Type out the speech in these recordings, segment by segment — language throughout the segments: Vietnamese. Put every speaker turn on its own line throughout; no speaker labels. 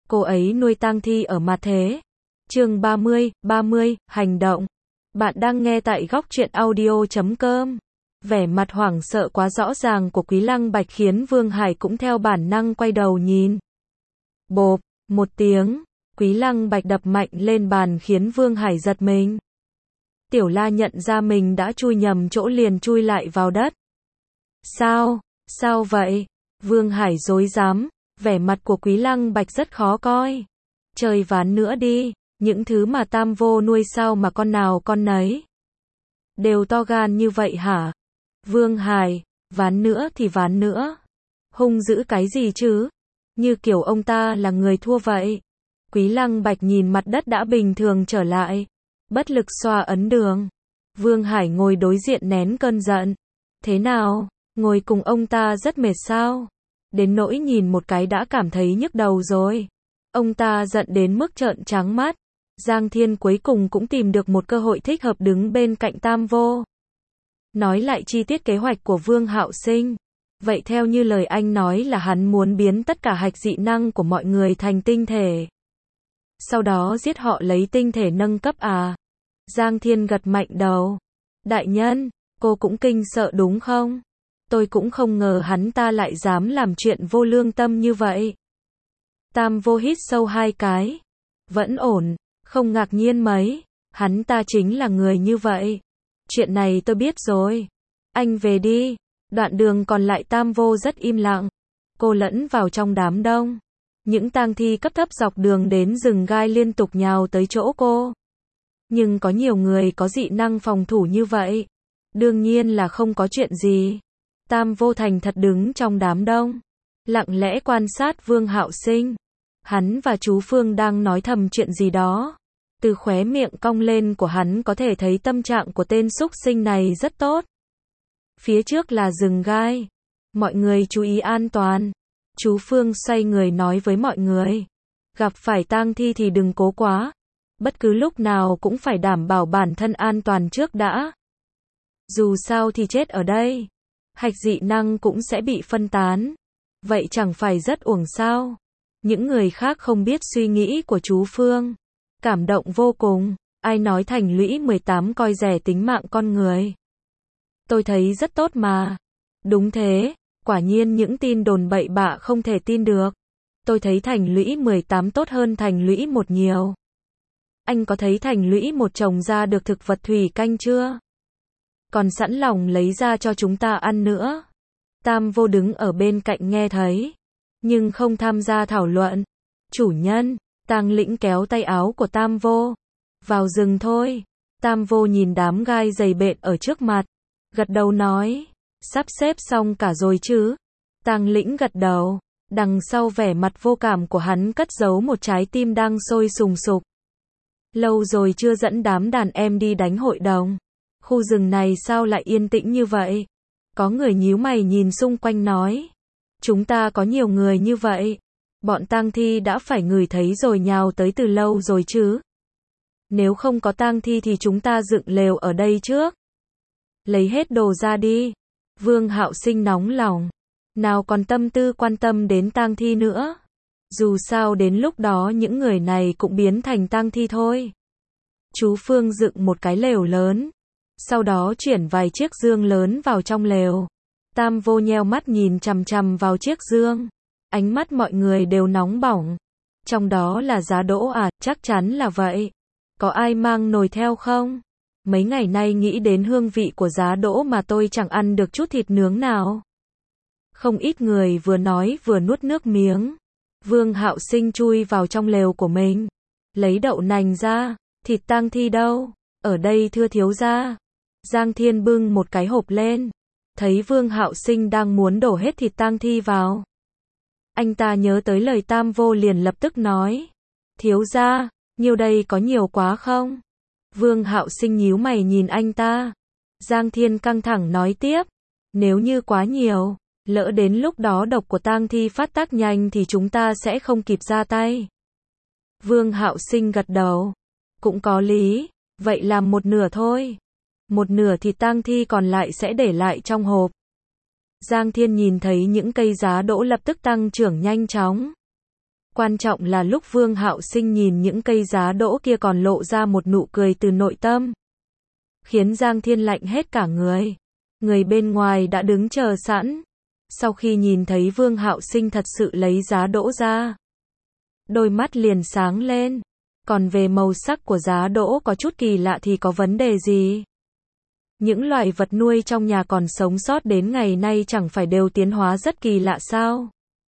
cô ấy nuôi tang thi ở mặt thế. Chương 30, hành động. Bạn đang nghe tại góc truyện audio.com. Vẻ mặt hoảng sợ quá rõ ràng của Quý Lăng Bạch khiến Vương Hải cũng theo bản năng quay đầu nhìn. Bộp, một tiếng, Quý Lăng Bạch đập mạnh lên bàn khiến Vương Hải giật mình. Tiểu La nhận ra mình đã chui nhầm chỗ liền chui lại vào đất. Sao vậy? Vương Hải rối rắm, vẻ mặt của Quý Lăng Bạch rất khó coi. Chơi ván nữa đi, những thứ mà Tam Vô nuôi sao mà con nào con nấy đều to gan như vậy hả? Vương Hải, ván nữa thì ván nữa. Hung dữ cái gì chứ? Như kiểu ông ta là người thua vậy. Quý Lăng Bạch nhìn mặt đất đã bình thường trở lại, bất lực xoa ấn đường. Vương Hải ngồi đối diện nén cơn giận. Thế nào, ngồi cùng ông ta rất mệt sao? Đến nỗi nhìn một cái đã cảm thấy nhức đầu rồi. Ông ta giận đến mức trợn trắng mắt. Giang Thiên cuối cùng cũng tìm được một cơ hội thích hợp đứng bên cạnh Tam Vô. Nói lại chi tiết kế hoạch của Vương Hạo Sinh. Vậy theo như lời anh nói là hắn muốn biến tất cả hạch dị năng của mọi người thành tinh thể. Sau đó giết họ lấy tinh thể nâng cấp à? Giang Thiên gật mạnh đầu. Đại nhân, cô cũng kinh sợ đúng không? Tôi cũng không ngờ hắn ta lại dám làm chuyện vô lương tâm như vậy. Tam Vô hít sâu 2 cái. Vẫn ổn, không ngạc nhiên mấy. Hắn ta chính là người như vậy. Chuyện này tôi biết rồi. Anh về đi. Đoạn đường còn lại Tam Vô rất im lặng. Cô lẫn vào trong đám đông. Những tang thi cấp thấp dọc đường đến rừng gai liên tục nhào tới chỗ cô. Nhưng có nhiều người có dị năng phòng thủ như vậy. Đương nhiên là không có chuyện gì. Tam Vô thành thật đứng trong đám đông. Lặng lẽ quan sát Vương Hạo Sinh. Hắn và chú Phương đang nói thầm chuyện gì đó. Từ khóe miệng cong lên của hắn có thể thấy tâm trạng của tên súc sinh này rất tốt. Phía trước là rừng gai. Mọi người chú ý an toàn. Chú Phương xoay người nói với mọi người. Gặp phải tang thi thì đừng cố quá. Bất cứ lúc nào cũng phải đảm bảo bản thân an toàn trước đã. Dù sao thì chết ở đây. Hạch dị năng cũng sẽ bị phân tán. Vậy chẳng phải rất uổng sao? Những người khác không biết suy nghĩ của chú Phương. Cảm động vô cùng. Ai nói Thành Lũy 18 coi rẻ tính mạng con người. Tôi thấy rất tốt mà. Đúng thế, quả nhiên những tin đồn bậy bạ không thể tin được. Tôi thấy Thành Lũy 18 tốt hơn Thành Lũy 1 nhiều. Anh có thấy Thành Lũy 1 trồng ra được thực vật thủy canh chưa? Còn sẵn lòng lấy ra cho chúng ta ăn nữa. Tam Vô đứng ở bên cạnh nghe thấy, nhưng không tham gia thảo luận. Chủ nhân, Tang Lĩnh kéo tay áo của Tam Vô. Vào rừng thôi. Tam Vô nhìn đám gai dày bện ở trước mặt. Gật đầu nói, sắp xếp xong cả rồi chứ? Tang Lĩnh gật đầu. Đằng sau vẻ mặt vô cảm của hắn cất giấu một trái tim đang sôi sùng sục. Lâu rồi chưa dẫn đám đàn em đi đánh hội đồng. Khu rừng này sao lại yên tĩnh như vậy? Có người nhíu mày nhìn xung quanh nói. Chúng ta có nhiều người như vậy. Bọn tang thi đã phải ngửi thấy rồi nhào tới từ lâu rồi chứ. Nếu không có tang thi thì chúng ta dựng lều ở đây trước. Lấy hết đồ ra đi. Vương Hạo Sinh nóng lòng. Nào còn tâm tư quan tâm đến tang thi nữa. Dù sao đến lúc đó những người này cũng biến thành tang thi thôi. Chú Phương dựng một cái lều lớn. Sau đó chuyển vài chiếc giương lớn vào trong lều. Tam Vô nheo mắt nhìn chằm chằm vào chiếc giương. Ánh mắt mọi người đều nóng bỏng. Trong đó là Giá Đỗ à, chắc chắn là vậy. Có ai mang nồi theo không? Mấy ngày nay nghĩ đến hương vị của Giá Đỗ mà tôi chẳng ăn được chút thịt nướng nào. Không ít người vừa nói vừa nuốt nước miếng. Vương Hạo Sinh chui vào trong lều của mình. Lấy đậu nành ra. Thịt tang thi đâu? Ở đây thưa thiếu gia. Giang Thiên bưng một cái hộp lên. Thấy Vương Hạo Sinh đang muốn đổ hết thịt tang thi vào. Anh ta nhớ tới lời Tam Vô liền lập tức nói. Thiếu gia, nhiêu đây có nhiều quá không? Vương Hạo Sinh nhíu mày nhìn anh ta. Giang Thiên căng thẳng nói tiếp. Nếu như quá nhiều, lỡ đến lúc đó độc của tang thi phát tác nhanh thì chúng ta sẽ không kịp ra tay. Vương Hạo Sinh gật đầu. Cũng có lý, vậy làm một nửa thôi. Một nửa thịt tang thi còn lại sẽ để lại trong hộp. Giang Thiên nhìn thấy những cây giá đỗ lập tức tăng trưởng nhanh chóng. Quan trọng là lúc Vương Hạo Sinh nhìn những cây giá đỗ kia còn lộ ra một nụ cười từ nội tâm, khiến Giang Thiên lạnh hết cả người. Người bên ngoài đã đứng chờ sẵn. Sau khi nhìn thấy Vương Hạo Sinh thật sự lấy giá đỗ ra, đôi mắt liền sáng lên. Còn về màu sắc của giá đỗ có chút kỳ lạ thì có vấn đề gì? Những loài vật nuôi trong nhà còn sống sót đến ngày nay chẳng phải đều tiến hóa rất kỳ lạ sao?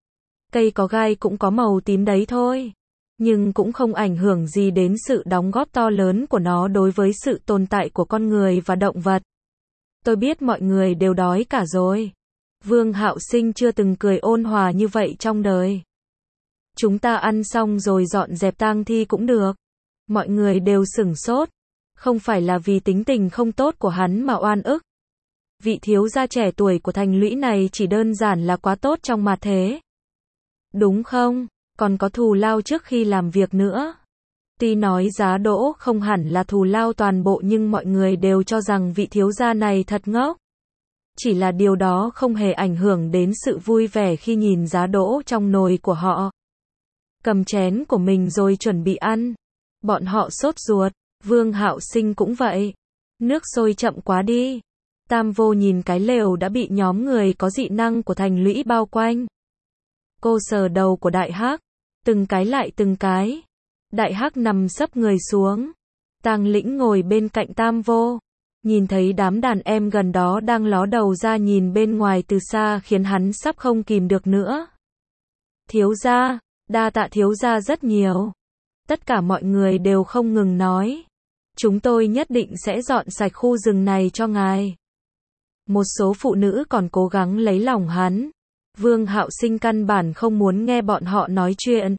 Cây có gai cũng có màu tím đấy thôi, nhưng cũng không ảnh hưởng gì đến sự đóng góp to lớn của nó đối với sự tồn tại của con người và động vật. Tôi biết mọi người đều đói cả rồi. Vương Hạo Sinh chưa từng cười ôn hòa như vậy trong đời. Chúng ta ăn xong rồi dọn dẹp tang thi cũng được. Mọi người đều sửng sốt. Không phải là vì tính tình không tốt của hắn mà oan ức. Vị thiếu gia trẻ tuổi của thành lũy này chỉ đơn giản là quá tốt trong mặt thế. Đúng không? Còn có thù lao trước khi làm việc nữa. Tuy nói giá đỗ không hẳn là thù lao toàn bộ nhưng mọi người đều cho rằng vị thiếu gia này thật ngốc. Chỉ là điều đó không hề ảnh hưởng đến sự vui vẻ khi nhìn giá đỗ trong nồi của họ. Cầm chén của mình rồi chuẩn bị ăn. Bọn họ sốt ruột, Vương Hạo Sinh cũng vậy. Nước sôi chậm quá đi. Tam Vô nhìn cái lều đã bị nhóm người có dị năng của thành lũy bao quanh. Cô sờ đầu của Đại Hắc, từng cái lại từng cái. Đại Hắc nằm sấp người xuống. Tang Lĩnh ngồi bên cạnh Tam Vô, nhìn thấy đám đàn em gần đó đang ló đầu ra nhìn bên ngoài từ xa khiến hắn sắp không kìm được nữa. Thiếu gia, đa tạ thiếu gia rất nhiều. Tất cả mọi người đều không ngừng nói. Chúng tôi nhất định sẽ dọn sạch khu rừng này cho ngài. Một số phụ nữ còn cố gắng lấy lòng hắn. Vương Hạo Sinh căn bản không muốn nghe bọn họ nói chuyện.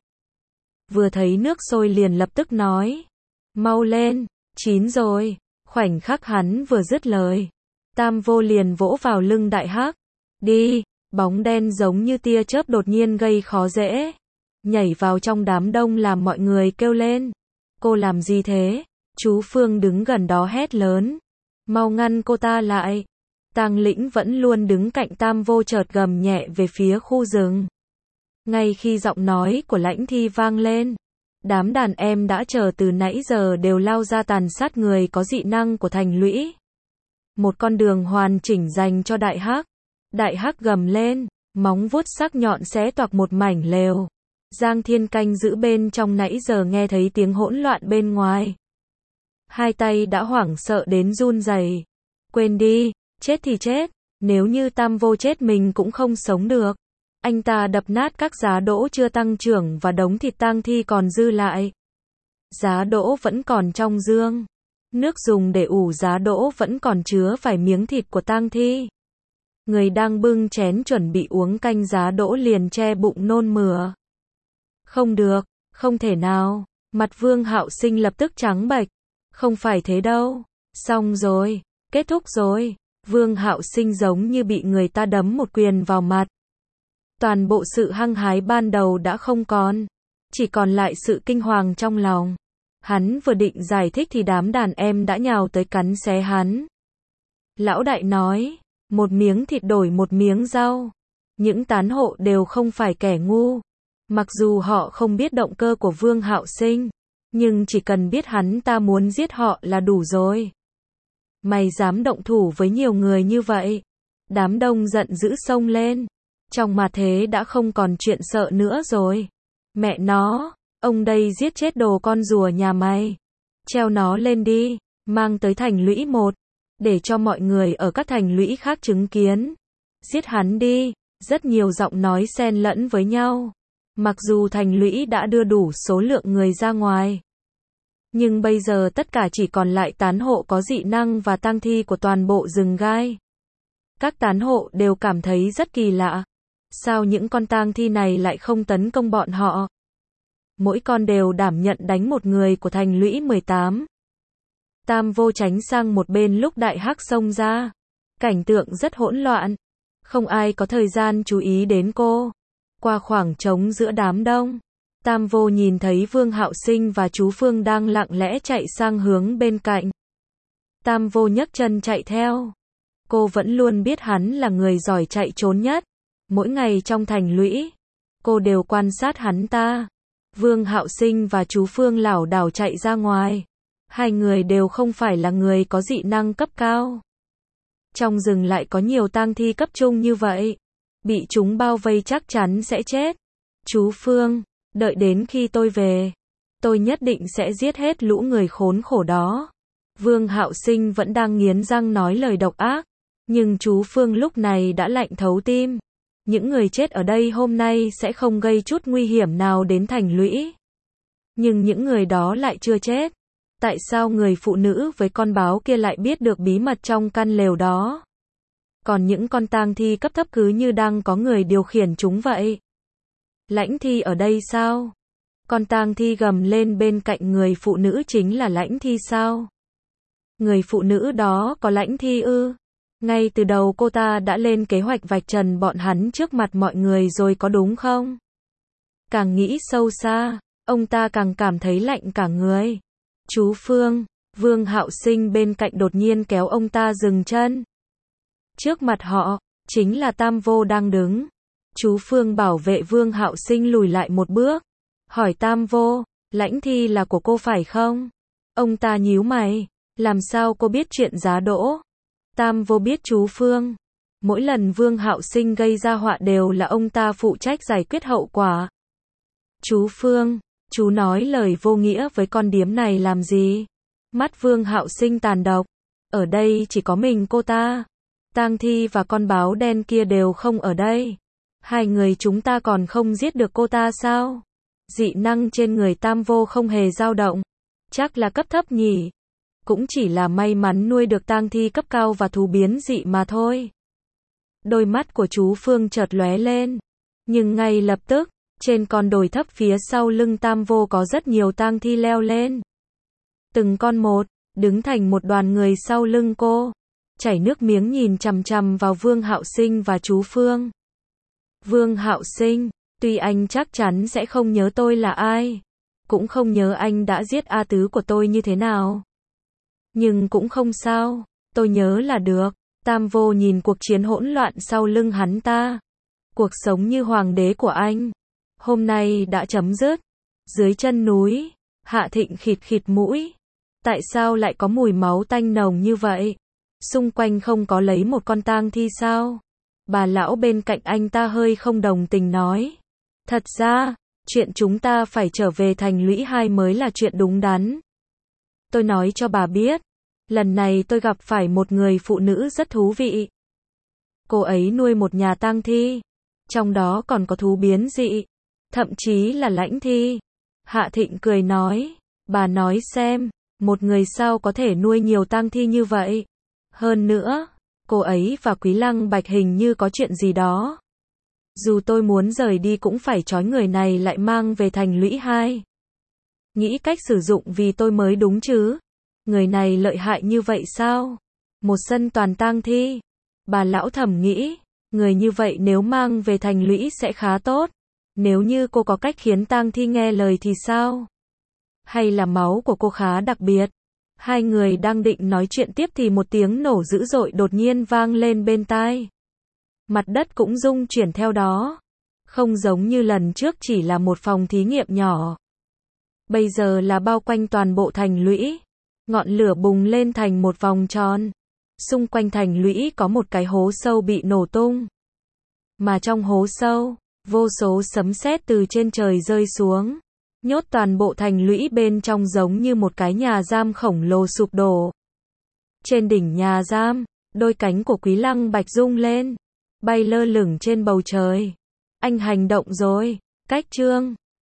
Vừa thấy nước sôi liền lập tức nói. Mau lên, chín rồi. Khoảnh khắc hắn vừa dứt lời, Tam Vô liền vỗ vào lưng Đại Hắc. Đi, bóng đen giống như tia chớp đột nhiên gây khó dễ. Nhảy vào trong đám đông làm mọi người kêu lên. Cô làm gì thế? Chú Phương đứng gần đó hét lớn. Mau ngăn cô ta lại. Tang Lĩnh vẫn luôn đứng cạnh Tam Vô chợt gầm nhẹ về phía khu rừng. Ngay khi giọng nói của Lãnh Thi vang lên, đám đàn em đã chờ từ nãy giờ đều lao ra tàn sát người có dị năng của thành lũy. Một con đường hoàn chỉnh dành cho Đại Hắc. Đại Hắc gầm lên, móng vuốt sắc nhọn xé toạc một mảnh lều. Giang Thiên canh giữ bên trong nãy giờ nghe thấy tiếng hỗn loạn bên ngoài. Hai tay đã hoảng sợ đến run rẩy. Quên đi, chết thì chết, nếu như Tam Vô chết mình cũng không sống được. Anh ta đập nát các giá đỗ chưa tăng trưởng và đống thịt tang thi còn dư lại. Giá đỗ vẫn còn trong dương. Nước dùng để ủ giá đỗ vẫn còn chứa vài miếng thịt của tang thi. Người đang bưng chén chuẩn bị uống canh giá đỗ liền che bụng nôn mửa. Không được, không thể nào. Mặt Vương Hạo Sinh lập tức trắng bệch. Không phải thế đâu. Xong rồi, kết thúc rồi. Vương Hạo Sinh giống như bị người ta đấm một quyền vào mặt. Toàn bộ sự hăng hái ban đầu đã không còn. Chỉ còn lại sự kinh hoàng trong lòng. Hắn vừa định giải thích thì đám đàn em đã nhào tới cắn xé hắn. Lão đại nói, một miếng thịt đổi một miếng rau. Những tán hộ đều không phải kẻ ngu. Mặc dù họ không biết động cơ của Vương Hạo Sinh, nhưng chỉ cần biết hắn ta muốn giết họ là đủ rồi. Mày dám động thủ với nhiều người như vậy? Đám đông giận dữ xông lên. Trong mà thế đã không còn chuyện sợ nữa rồi. Mẹ nó, ông đây giết chết đồ con rùa nhà mày. Treo nó lên đi, mang tới thành lũy 1, để cho mọi người ở các thành lũy khác chứng kiến. Giết hắn đi, rất nhiều giọng nói xen lẫn với nhau. Mặc dù thành lũy đã đưa đủ số lượng người ra ngoài, nhưng bây giờ tất cả chỉ còn lại tán hộ có dị năng và tang thi của toàn bộ rừng gai. Các tán hộ đều cảm thấy rất kỳ lạ. Sao những con tang thi này lại không tấn công bọn họ? Mỗi con đều đảm nhận đánh một người của thành lũy 18. Tam Vô tránh sang một bên lúc Đại Hắc xông ra. Cảnh tượng rất hỗn loạn. Không ai có thời gian chú ý đến cô. Qua khoảng trống giữa đám đông, Tam Vô nhìn thấy Vương Hạo Sinh và chú Phương đang lặng lẽ chạy sang hướng bên cạnh. Tam Vô nhấc chân chạy theo. Cô vẫn luôn biết hắn là người giỏi chạy trốn nhất. Mỗi ngày trong thành lũy, cô đều quan sát hắn ta. Vương Hạo Sinh và chú Phương lảo đảo chạy ra ngoài. Hai người đều không phải là người có dị năng cấp cao. Trong rừng lại có nhiều tang thi cấp trung như vậy. Bị chúng bao vây chắc chắn sẽ chết. Chú Phương, đợi đến khi tôi về, tôi nhất định sẽ giết hết lũ người khốn khổ đó. Vương Hạo Sinh vẫn đang nghiến răng nói lời độc ác. Nhưng chú Phương lúc này đã lạnh thấu tim. Những người chết ở đây hôm nay sẽ không gây chút nguy hiểm nào đến thành lũy. Nhưng những người đó lại chưa chết. Tại sao người phụ nữ với con báo kia lại biết được bí mật trong căn lều đó? Còn những con tang thi cấp thấp cứ như đang có người điều khiển chúng vậy. Lãnh Thi ở đây sao? Con tang thi gầm lên bên cạnh người phụ nữ chính là Lãnh Thi sao? Người phụ nữ đó có Lãnh Thi ư? Ngay từ đầu cô ta đã lên kế hoạch vạch trần bọn hắn trước mặt mọi người rồi có đúng không? Càng nghĩ sâu xa, ông ta càng cảm thấy lạnh cả người. Chú Phương, Vương Hạo Sinh bên cạnh đột nhiên kéo ông ta dừng chân. Trước mặt họ, chính là Tam Vô đang đứng. Chú Phương bảo vệ Vương Hạo Sinh lùi lại một bước. Hỏi Tam Vô, Lãnh Thi là của cô phải không? Ông ta nhíu mày, làm sao cô biết chuyện giá đỗ? Tam Vô biết chú Phương. Mỗi lần Vương Hạo Sinh gây ra họa đều là ông ta phụ trách giải quyết hậu quả. Chú Phương, chú nói lời vô nghĩa với con điếm này làm gì? Mắt Vương Hạo Sinh tàn độc. Ở đây chỉ có mình cô ta. Tang Thi và con báo đen kia đều không ở đây. Hai người chúng ta còn không giết được cô ta sao? Dị năng trên người Tam Vô không hề dao động. Chắc là cấp thấp nhỉ? Cũng chỉ là may mắn nuôi được tang thi cấp cao và thú biến dị mà thôi. Đôi mắt của chú Phương chợt lóe lên. Nhưng ngay lập tức, trên con đồi thấp phía sau lưng Tam Vô có rất nhiều tang thi leo lên. Từng con một, đứng thành một đoàn người sau lưng cô. Chảy nước miếng nhìn chằm chằm vào Vương Hạo Sinh và chú Phương. Vương Hạo Sinh, tuy anh chắc chắn sẽ không nhớ tôi là ai. Cũng không nhớ anh đã giết A Tứ của tôi như thế nào. Nhưng cũng không sao, tôi nhớ là được. Tam Vô nhìn cuộc chiến hỗn loạn sau lưng hắn ta. Cuộc sống như hoàng đế của anh hôm nay đã chấm dứt. Dưới chân núi, Hạ Thịnh khịt khịt mũi. Tại sao lại có mùi máu tanh nồng như vậy? Xung quanh không có lấy một con tang thi sao? Bà lão bên cạnh anh ta hơi không đồng tình nói. Thật ra, chuyện chúng ta phải trở về thành lũy 2 mới là chuyện đúng đắn. Tôi nói cho bà biết, lần này tôi gặp phải một người phụ nữ rất thú vị. Cô ấy nuôi một nhà tang thi, trong đó còn có thú biến dị, thậm chí là Lãnh Thi. Hạ Thịnh cười nói, bà nói xem, một người sao có thể nuôi nhiều tang thi như vậy? Hơn nữa, cô ấy và Quý Lăng Bạch hình như có chuyện gì đó. Dù tôi muốn rời đi cũng phải trói người này lại mang về thành lũy 2. Nghĩ cách sử dụng vì tôi mới đúng chứ. Người này lợi hại như vậy sao? Một sân toàn tang thi. Bà lão thầm nghĩ, người như vậy nếu mang về thành lũy sẽ khá tốt. Nếu như cô có cách khiến tang thi nghe lời thì sao? Hay là máu của cô khá đặc biệt? Hai người đang định nói chuyện tiếp thì một tiếng nổ dữ dội đột nhiên vang lên bên tai. Mặt đất cũng rung chuyển theo đó. Không giống như lần trước chỉ là một phòng thí nghiệm nhỏ. Bây giờ là bao quanh toàn bộ thành lũy. Ngọn lửa bùng lên thành một vòng tròn. Xung quanh thành lũy có một cái hố sâu bị nổ tung. Mà trong hố sâu, vô số sấm sét từ trên trời rơi xuống. Nhốt toàn bộ thành lũy bên trong giống như một cái nhà giam khổng lồ sụp đổ. Trên đỉnh nhà giam, đôi cánh của Quý Lăng Bạch rung lên, bay lơ lửng trên bầu trời. Anh hành động rồi, cách chương.